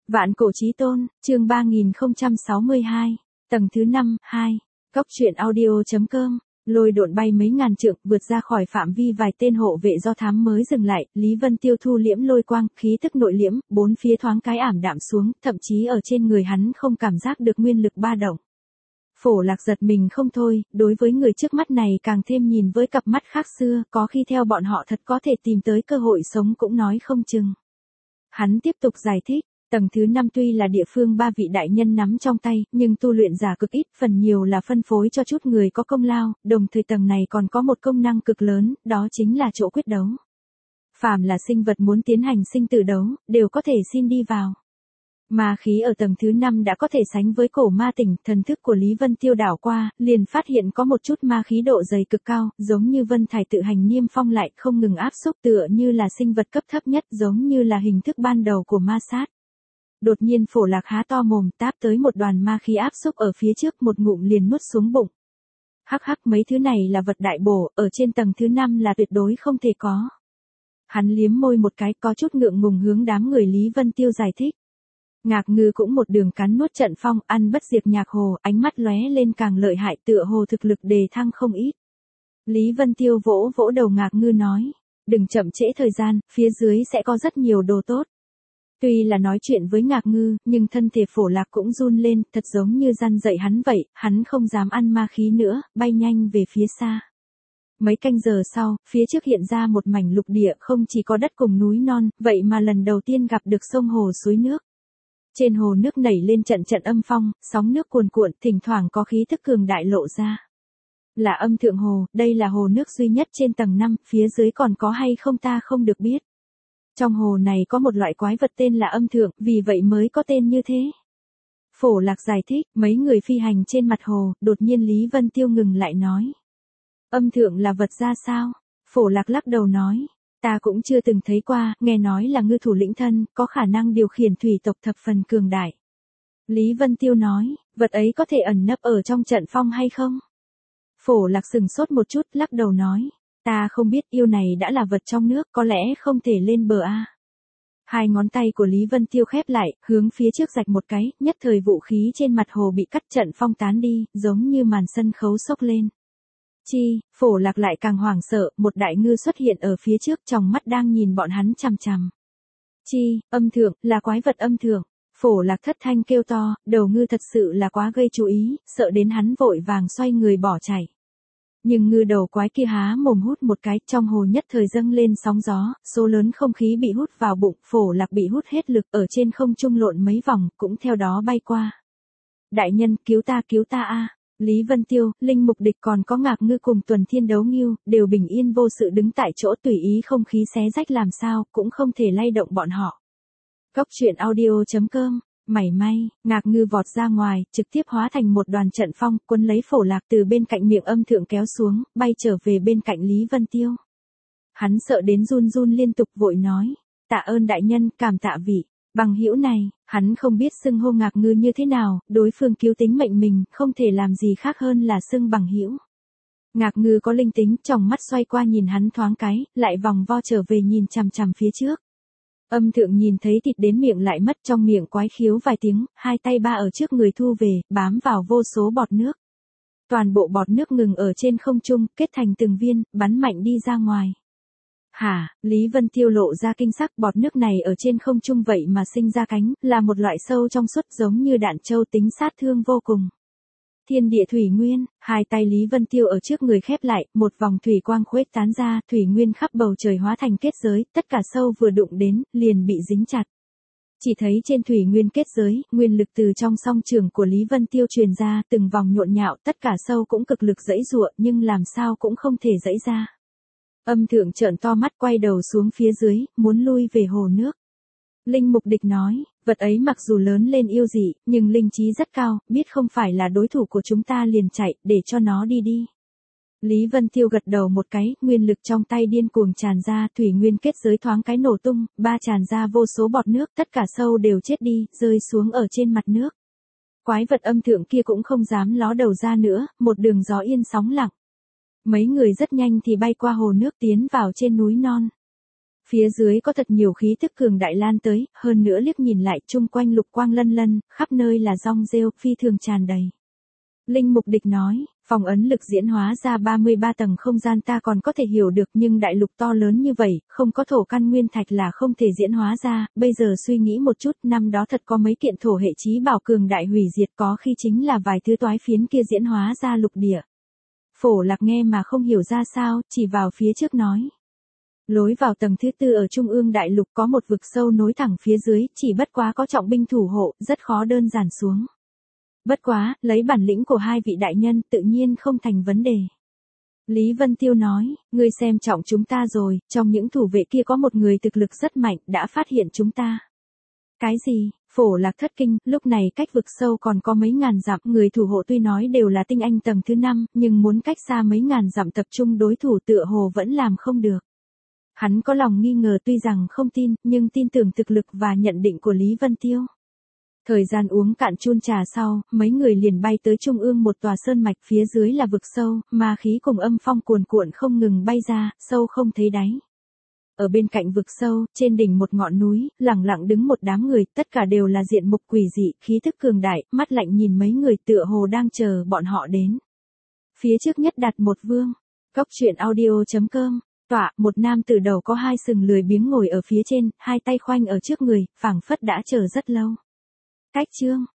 Vạn cổ chí tôn, chương 3062, tầng thứ 5, 2. Góc truyện audio.com. Lôi độn bay mấy ngàn trượng, vượt ra khỏi phạm vi vài tên hộ vệ do thám mới dừng lại, Lý Vân Tiêu thu liễm lôi quang, khí tức nội liễm, bốn phía thoáng cái ảm đạm xuống, thậm chí ở trên người hắn không cảm giác được nguyên lực ba động. Phổ Lạc giật mình không thôi, đối với người trước mắt này càng thêm nhìn với cặp mắt khác xưa, có khi theo bọn họ thật có thể tìm tới cơ hội sống cũng nói không chừng. Hắn tiếp tục giải thích. Tầng thứ 5 tuy là địa phương ba vị đại nhân nắm trong tay, nhưng tu luyện giả cực ít, phần nhiều là phân phối cho chút người có công lao, đồng thời tầng này còn có một công năng cực lớn, đó chính là chỗ quyết đấu. Phàm là sinh vật muốn tiến hành sinh tử đấu, đều có thể xin đi vào. Ma khí ở tầng thứ 5 đã có thể sánh với cổ ma tỉnh, thần thức của Lý Vân Tiêu đảo qua, liền phát hiện có một chút ma khí độ dày cực cao, giống như vân thải tự hành niêm phong lại, không ngừng áp xúc tựa như là sinh vật cấp thấp nhất, giống như là hình thức ban đầu của ma sát. Đột nhiên Phổ Lạc há to mồm táp tới một đoàn ma khí áp xúc ở phía trước, một ngụm liền nuốt xuống bụng. Hắc hắc, mấy thứ này là vật đại bổ, ở trên tầng thứ 5 là tuyệt đối không thể có. Hắn liếm môi một cái, có chút ngượng ngùng hướng đám người Lý Vân Tiêu giải thích. Ngạc Ngư cũng một đường cắn nuốt trận phong, ăn bất diệt nhạc hồ, ánh mắt lóe lên càng lợi hại, tựa hồ thực lực đề thăng không ít. Lý Vân Tiêu vỗ vỗ đầu Ngạc Ngư nói, đừng chậm trễ thời gian, phía dưới sẽ có rất nhiều đồ tốt. Tuy là nói chuyện với Ngạc Ngư, nhưng thân thể Phổ Lạc cũng run lên, thật giống như răn dậy hắn vậy, hắn không dám ăn ma khí nữa, bay nhanh về phía xa. Mấy canh giờ sau, phía trước hiện ra một mảnh lục địa, không chỉ có đất cùng núi non, vậy mà lần đầu tiên gặp được sông hồ suối nước. Trên hồ nước nảy lên trận trận âm phong, sóng nước cuồn cuộn, thỉnh thoảng có khí thức cường đại lộ ra. Là Âm Thượng Hồ, đây là hồ nước duy nhất trên tầng 5, phía dưới còn có hay không ta không được biết. Trong hồ này có một loại quái vật tên là Âm Thượng, vì vậy mới có tên như thế. Phổ Lạc giải thích, mấy người phi hành trên mặt hồ, đột nhiên Lý Vân Tiêu ngừng lại nói. Âm Thượng là vật ra sao? Phổ Lạc lắc đầu nói. Ta cũng chưa từng thấy qua, nghe nói là ngư thủ lĩnh thân, có khả năng điều khiển thủy tộc thập phần cường đại. Lý Vân Tiêu nói, vật ấy có thể ẩn nấp ở trong trận phong hay không? Phổ Lạc sừng sốt một chút, lắc đầu nói. Ta không biết, yêu này đã là vật trong nước, có lẽ không thể lên bờ a. Hai ngón tay của Lý Vân Tiêu khép lại, hướng phía trước rạch một cái, nhất thời vũ khí trên mặt hồ bị cắt, trận phong tán đi, giống như màn sân khấu xốc lên. Chi, Phổ Lạc lại càng hoảng sợ, một đại ngư xuất hiện ở phía trước, tròng mắt đang nhìn bọn hắn chằm chằm. Chi, Âm Thượng, là quái vật Âm Thượng. Phổ Lạc thất thanh kêu to, đầu ngư thật sự là quá gây chú ý, sợ đến hắn vội vàng xoay người bỏ chạy. Nhưng ngư đầu quái kia há mồm hút một cái, trong hồ nhất thời dâng lên sóng gió, số lớn không khí bị hút vào bụng, Phổ Lạc bị hút hết lực, ở trên không trung lộn mấy vòng, cũng theo đó bay qua. Đại nhân, cứu ta a. Lý Vân Tiêu, Linh Mục Địch còn có Ngạc Ngư cùng Tuần Thiên Đấu Ngưu, đều bình yên vô sự đứng tại chỗ, tùy ý không khí xé rách làm sao, cũng không thể lay động bọn họ. Góc truyện audio.com. Mảy may, Ngạc Ngư vọt ra ngoài, trực tiếp hóa thành một đoàn trận phong, cuốn lấy Phổ Lạc từ bên cạnh miệng Âm Thượng kéo xuống, bay trở về bên cạnh Lý Vân Tiêu. Hắn sợ đến run run liên tục vội nói, tạ ơn đại nhân, cảm tạ vị bằng hữu này. Hắn không biết xưng hô Ngạc Ngư như thế nào, đối phương cứu tính mệnh mình, không thể làm gì khác hơn là xưng bằng hữu. Ngạc Ngư có linh tính, tròng mắt xoay qua nhìn hắn thoáng cái, lại vòng vo trở về nhìn chằm chằm phía trước. Âm Thượng nhìn thấy thịt đến miệng lại mất, trong miệng quái khiếu vài tiếng, hai tay ba ở trước người thu về, bám vào vô số bọt nước. Toàn bộ bọt nước ngừng ở trên không trung, kết thành từng viên, bắn mạnh đi ra ngoài. Hả, Lý Vân Tiêu lộ ra kinh sắc, bọt nước này ở trên không trung vậy mà sinh ra cánh, là một loại sâu trong suốt giống như đạn châu, tính sát thương vô cùng. Thiên địa thủy nguyên, hai tay Lý Vân Tiêu ở trước người khép lại, một vòng thủy quang khuếch tán ra, thủy nguyên khắp bầu trời hóa thành kết giới, tất cả sâu vừa đụng đến, liền bị dính chặt. Chỉ thấy trên thủy nguyên kết giới, nguyên lực từ trong song trường của Lý Vân Tiêu truyền ra, từng vòng nhộn nhạo, tất cả sâu cũng cực lực giãy giụa, nhưng làm sao cũng không thể giãy ra. Âm Thượng trợn to mắt quay đầu xuống phía dưới, muốn lui về hồ nước. Linh Mục Địch nói, vật ấy mặc dù lớn lên yêu dị, nhưng linh trí rất cao, biết không phải là đối thủ của chúng ta liền chạy, để cho nó đi đi. Lý Vân Tiêu gật đầu một cái, nguyên lực trong tay điên cuồng tràn ra, thủy nguyên kết giới thoáng cái nổ tung, ba tràn ra vô số bọt nước, tất cả sâu đều chết đi, rơi xuống ở trên mặt nước. Quái vật Âm Thượng kia cũng không dám ló đầu ra nữa, một đường gió yên sóng lặng. Mấy người rất nhanh thì bay qua hồ nước tiến vào trên núi non. Phía dưới có thật nhiều khí tức cường đại lan tới, hơn nữa liếc nhìn lại chung quanh lục quang lân lân, khắp nơi là rong rêu, phi thường tràn đầy. Linh Mục Địch nói, phong ấn lực diễn hóa ra 33 tầng không gian ta còn có thể hiểu được, nhưng đại lục to lớn như vậy, không có thổ căn nguyên thạch là không thể diễn hóa ra, bây giờ suy nghĩ một chút, năm đó thật có mấy kiện thổ hệ chí bảo cường đại hủy diệt, có khi chính là vài thứ toái phiến kia diễn hóa ra lục địa. Phổ Lạc nghe mà không hiểu ra sao, chỉ vào phía trước nói. Lối vào tầng thứ 4 ở trung ương đại lục có một vực sâu nối thẳng phía dưới, chỉ bất quá có trọng binh thủ hộ, rất khó đơn giản xuống. Bất quá, lấy bản lĩnh của hai vị đại nhân tự nhiên không thành vấn đề. Lý Vân Tiêu nói, ngươi xem trọng chúng ta rồi, trong những thủ vệ kia có một người thực lực rất mạnh, đã phát hiện chúng ta. Cái gì? Phổ Lạc thất kinh, lúc này cách vực sâu còn có mấy ngàn dặm, người thủ hộ tuy nói đều là tinh anh tầng thứ 5, nhưng muốn cách xa mấy ngàn dặm tập trung đối thủ tựa hồ vẫn làm không được. Hắn có lòng nghi ngờ, tuy rằng không tin, nhưng tin tưởng thực lực và nhận định của Lý Vân Tiêu. Thời gian uống cạn chun trà sau, mấy người liền bay tới trung ương một tòa sơn mạch, phía dưới là vực sâu, ma khí cùng âm phong cuồn cuộn không ngừng bay ra, sâu không thấy đáy. Ở bên cạnh vực sâu, trên đỉnh một ngọn núi, lẳng lặng đứng một đám người, tất cả đều là diện mục quỷ dị, khí thức cường đại, mắt lạnh nhìn mấy người tựa hồ đang chờ bọn họ đến. Phía trước nhất đặt một vương. Cốc truyện audio.com. Tọa, một nam tử đầu có hai sừng lười biếng ngồi ở phía trên, hai tay khoanh ở trước người, phảng phất đã chờ rất lâu. Cách chương.